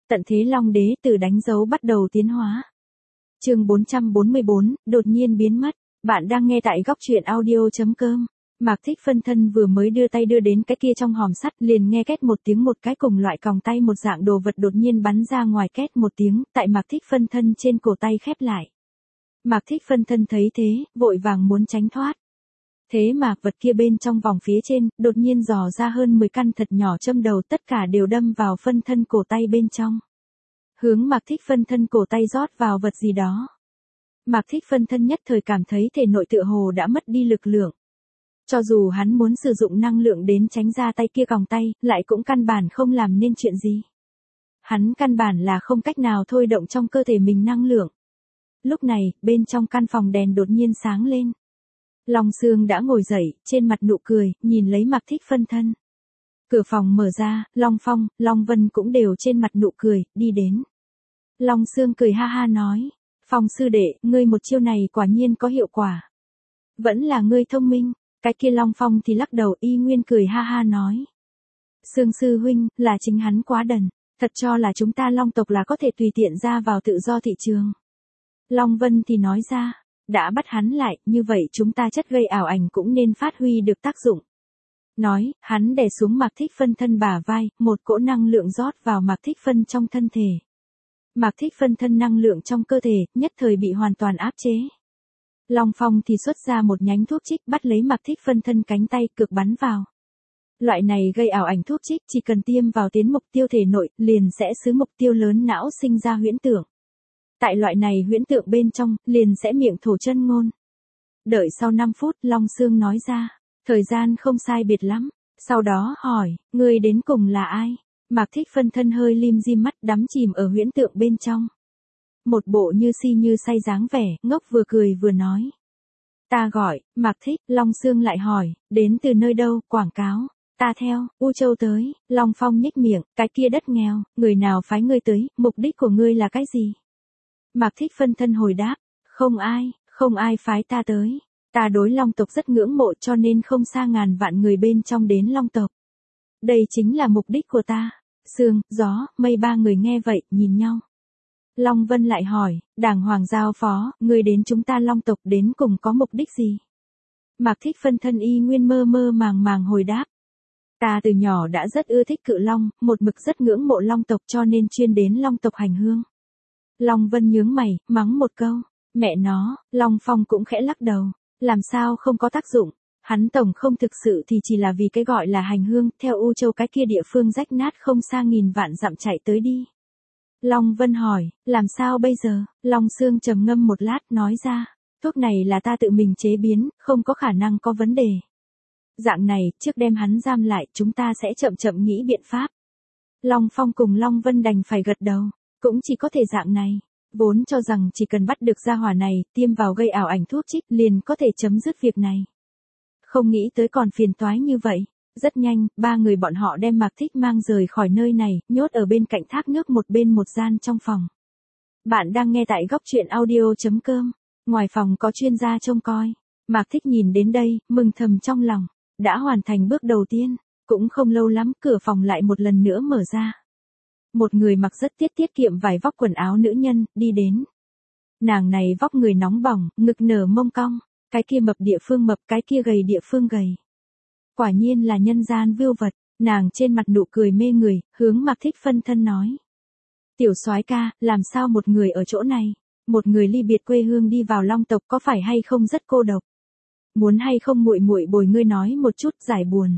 Tận thế Long Đế từ đánh dấu bắt đầu tiến hóa. Chương 444, đột nhiên biến mất. Bạn đang nghe tại góc truyện audio.com. Mạc Thích phân thân vừa mới đưa tay đưa đến cái kia trong hòm sắt, liền nghe két một tiếng, một cái cùng loại còng tay một dạng đồ vật đột nhiên bắn ra ngoài, két một tiếng, tại Mạc Thích phân thân trên cổ tay khép lại. Mạc Thích phân thân thấy thế, vội vàng muốn tránh thoát. Thế mà, vật kia bên trong vòng phía trên, đột nhiên dò ra hơn 10 căn thật nhỏ châm đầu, tất cả đều đâm vào phân thân cổ tay bên trong. Hướng Mạc Thích phân thân cổ tay rót vào vật gì đó. Mạc Thích phân thân nhất thời cảm thấy thể nội tựa hồ đã mất đi lực lượng. Cho dù hắn muốn sử dụng năng lượng đến tránh ra tay kia còng tay, lại cũng căn bản không làm nên chuyện gì. Hắn căn bản là không cách nào thôi động trong cơ thể mình năng lượng. Lúc này, bên trong căn phòng đèn đột nhiên sáng lên. Long Sương đã ngồi dậy, trên mặt nụ cười, nhìn lấy Mạc Thích phân thân. Cửa phòng mở ra, Long Phong, Long Vân cũng đều trên mặt nụ cười, đi đến. Long Sương cười ha ha nói, Phong sư đệ, ngươi một chiêu này quả nhiên có hiệu quả. Vẫn là ngươi thông minh. Cái kia Long Phong thì lắc đầu, y nguyên cười ha ha nói. Sương sư huynh, là chính hắn quá đần, thật cho là chúng ta Long tộc là có thể tùy tiện ra vào tự do thị trường. Long Vân thì nói ra, đã bắt hắn lại, như vậy chúng ta chất gây ảo ảnh cũng nên phát huy được tác dụng. Nói, hắn đè xuống Mạc Thích phân thân bả vai, một cỗ năng lượng rót vào Mạc Thích phân trong thân thể. Mạc Thích phân thân năng lượng trong cơ thể, nhất thời bị hoàn toàn áp chế. Long Phong thì xuất ra một nhánh thuốc trích, bắt lấy Mạc Thích phân thân cánh tay, cực bắn vào. Loại này gây ảo ảnh thuốc trích chỉ cần tiêm vào tiến mục tiêu thể nội, liền sẽ xứ mục tiêu lớn não sinh ra huyễn tưởng. Tại loại này huyễn tượng bên trong, liền sẽ miệng thổ chân ngôn. Đợi sau 5 phút, Long Sương nói ra, thời gian không sai biệt lắm. Sau đó hỏi, ngươi đến cùng là ai? Mạc Thích phân thân hơi lim dim mắt, đắm chìm ở huyễn tượng bên trong. Một bộ như si như say dáng vẻ, ngốc vừa cười vừa nói. Ta gọi, Mạc Thích. Long Sương lại hỏi, đến từ nơi đâu? Quảng cáo. Ta theo, U Châu tới. Long Phong nhếch miệng, cái kia đất nghèo, người nào phái ngươi tới, mục đích của ngươi là cái gì? Mạc Thích phân thân hồi đáp, không ai phái ta tới. Ta đối Long tộc rất ngưỡng mộ, cho nên không xa ngàn vạn người bên trong đến Long tộc. Đây chính là mục đích của ta. Sương, Gió, Mây ba người nghe vậy, nhìn nhau. Long Vân lại hỏi, đàng hoàng giao phó, ngươi đến chúng ta Long tộc đến cùng có mục đích gì? Mạc Thích phân thân y nguyên mơ mơ màng hồi đáp. Ta từ nhỏ đã rất ưa thích cự long, một mực rất ngưỡng mộ Long tộc, cho nên chuyên đến Long tộc hành hương. Long Vân nhướng mày, mắng một câu, mẹ nó. Long Phong cũng khẽ lắc đầu, làm sao không có tác dụng, hắn tổng không thực sự thì chỉ là vì cái gọi là hành hương, theo U Châu cái kia địa phương rách nát không xa nghìn vạn dặm chạy tới đi. Long Vân hỏi, làm sao bây giờ? Long Sương trầm ngâm một lát, nói ra, thuốc này là ta tự mình chế biến, không có khả năng có vấn đề. Dạng này, trước đem hắn giam lại, chúng ta sẽ chậm chậm nghĩ biện pháp. Long Phong cùng Long Vân đành phải gật đầu, cũng chỉ có thể dạng này. Vốn cho rằng chỉ cần bắt được gia hỏa này, tiêm vào gây ảo ảnh thuốc trích, liền có thể chấm dứt việc này. Không nghĩ tới còn phiền toái như vậy. Rất nhanh, ba người bọn họ đem Mạc Thích mang rời khỏi nơi này, nhốt ở bên cạnh thác nước một bên một gian trong phòng. Bạn đang nghe tại góc truyện audio.com. Ngoài phòng có chuyên gia trông coi. Mạc Thích nhìn đến đây, mừng thầm trong lòng. Đã hoàn thành bước đầu tiên. Cũng không lâu lắm, cửa phòng lại một lần nữa mở ra. Một người mặc rất tiết kiệm vải vóc quần áo nữ nhân, đi đến. Nàng này vóc người nóng bỏng, ngực nở mông cong. Cái kia mập địa phương mập, cái kia gầy địa phương gầy. Quả nhiên là nhân gian vưu vật, nàng trên mặt nụ cười mê người, hướng Mạc Thích phân thân nói. Tiểu soái ca, làm sao một người ở chỗ này, một người ly biệt quê hương đi vào Long tộc có phải hay không rất cô độc? Muốn hay không muội muội bồi ngươi nói một chút giải buồn.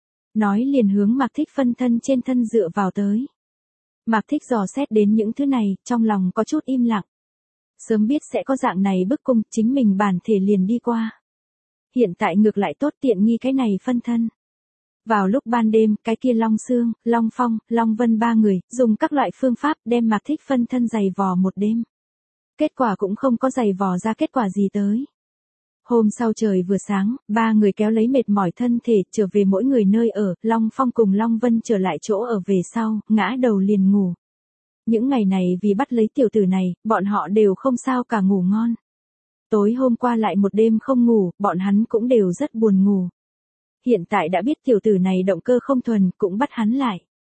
Nói liền hướng Mạc Thích phân thân trên thân dựa vào tới. Mạc Thích dò xét đến những thứ này, trong lòng có chút im lặng. Sớm biết sẽ có dạng này bức cung, chính mình bản thể liền đi qua. Hiện tại ngược lại tốt tiện nghi cái này phân thân. Vào lúc ban đêm, cái kia Long Sương, Long Phong, Long Vân ba người, dùng các loại phương pháp đem Mạc Thích phân thân giày vò một đêm. Kết quả cũng không có giày vò ra kết quả gì tới. Hôm sau trời vừa sáng, ba người kéo lấy mệt mỏi thân thể, trở về mỗi người nơi ở, Long Phong cùng Long Vân trở lại chỗ ở về sau, ngã đầu liền ngủ. Những ngày này vì bắt lấy tiểu tử này, bọn họ đều không sao cả ngủ ngon. Tối hôm qua lại một đêm không ngủ, bọn hắn cũng đều rất buồn ngủ. Hiện tại đã biết tiểu tử này động cơ không thuần, cũng bắt hắn lại.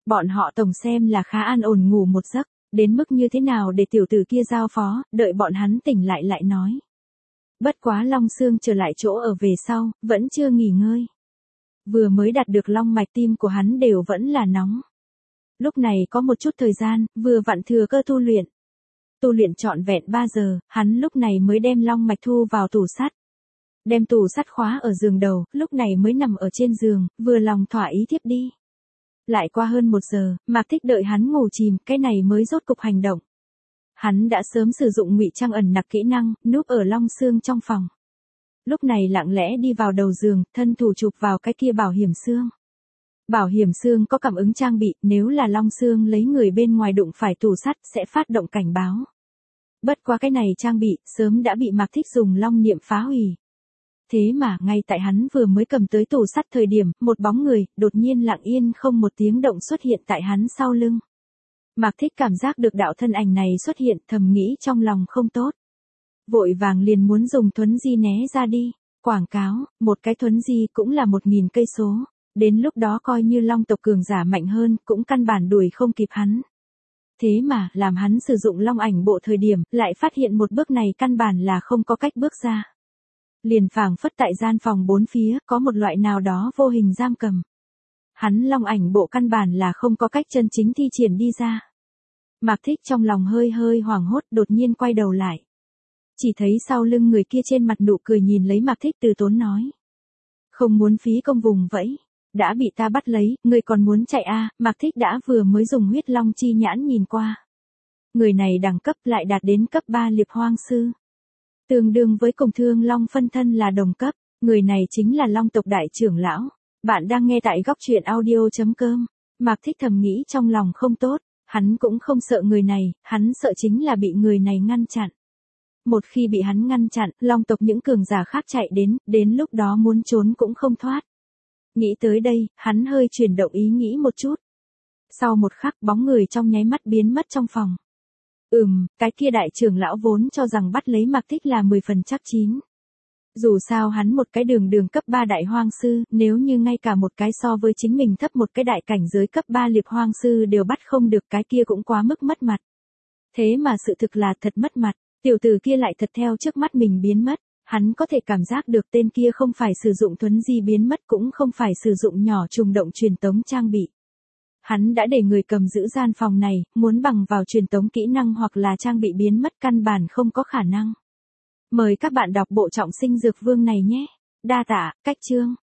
Bọn họ tổng xem là khá an ổn ngủ một giấc, đến mức như thế nào để tiểu tử kia giao phó, đợi bọn hắn tỉnh lại nói. Bất quá Long Xương trở lại chỗ ở về sau, vẫn chưa nghỉ ngơi. Vừa mới đạt được long mạch tim của hắn đều vẫn là nóng. Lúc này có một chút thời gian, vừa vặn thừa cơ tu luyện. Tu luyện trọn vẹn 3 giờ, hắn lúc này mới đem long mạch thu vào tủ sắt. Đem tủ sắt khóa ở giường đầu, lúc này mới nằm ở trên giường, vừa lòng thỏa ý thiếp đi. Lại qua hơn 1 giờ, Mạc Thích đợi hắn ngủ chìm, cái này mới rốt cục hành động. Hắn đã sớm sử dụng ngụy trang ẩn nặc kỹ năng, núp ở Long Xương trong phòng. Lúc này lặng lẽ đi vào đầu giường, thân thủ chụp vào cái kia bảo hiểm xương. Bảo hiểm xương có cảm ứng trang bị, nếu là Long Xương lấy người bên ngoài đụng phải tủ sắt sẽ phát động cảnh báo. Bất quá cái này trang bị, sớm đã bị Mạc Thích dùng long niệm phá hủy. Thế mà, ngay tại hắn vừa mới cầm tới tủ sắt thời điểm, một bóng người, đột nhiên lặng yên không một tiếng động xuất hiện tại hắn sau lưng. Mạc Thích cảm giác được đạo thân ảnh này xuất hiện, thầm nghĩ trong lòng không tốt. Vội vàng liền muốn dùng thuấn di né ra đi. Quảng cáo, một cái thuấn di cũng là 1000 cây số. Đến lúc đó coi như long tộc cường giả mạnh hơn, cũng căn bản đuổi không kịp hắn. Thế mà, làm hắn sử dụng long ảnh bộ thời điểm, lại phát hiện một bước này căn bản là không có cách bước ra. Liền phảng phất tại gian phòng bốn phía, có một loại nào đó vô hình giam cầm. Hắn long ảnh bộ căn bản là không có cách chân chính thi triển đi ra. Mạc Thích trong lòng hơi hoảng hốt, đột nhiên quay đầu lại. Chỉ thấy sau lưng người kia trên mặt nụ cười nhìn lấy Mạc Thích từ tốn nói. Không muốn phí công vùng vẫy. Đã bị ta bắt lấy, người còn muốn chạy Mạc Thích đã vừa mới dùng huyết long chi nhãn nhìn qua. Người này đẳng cấp lại đạt đến cấp 3 liệp hoang sư. Tương đương với cùng Thương Long phân thân là đồng cấp, người này chính là Long tộc đại trưởng lão. Bạn đang nghe tại góc truyện audio.com. Mạc Thích thầm nghĩ trong lòng không tốt, hắn cũng không sợ người này, hắn sợ chính là bị người này ngăn chặn. Một khi bị hắn ngăn chặn, Long tộc những cường giả khác chạy đến lúc đó muốn trốn cũng không thoát. Nghĩ tới đây, hắn hơi chuyển động ý nghĩ một chút. Sau một khắc bóng người trong nháy mắt biến mất trong phòng. Cái kia đại trưởng lão vốn cho rằng bắt lấy Mạc Thích là 10 phần chắc chín. Dù sao hắn một cái đường cấp 3 đại hoang sư, nếu như ngay cả một cái so với chính mình thấp một cái đại cảnh giới cấp 3 liệp hoang sư đều bắt không được, cái kia cũng quá mức mất mặt. Thế mà sự thực là thật mất mặt, tiểu tử kia lại thật theo trước mắt mình biến mất. Hắn có thể cảm giác được tên kia không phải sử dụng thuấn di biến mất, cũng không phải sử dụng nhỏ trùng động truyền tống trang bị. Hắn đã để người cầm giữ gian phòng này, muốn bằng vào truyền tống kỹ năng hoặc là trang bị biến mất căn bản không có khả năng. Mời các bạn đọc bộ Trọng Sinh Dược Vương này nhé. Đa tạ, cách chương.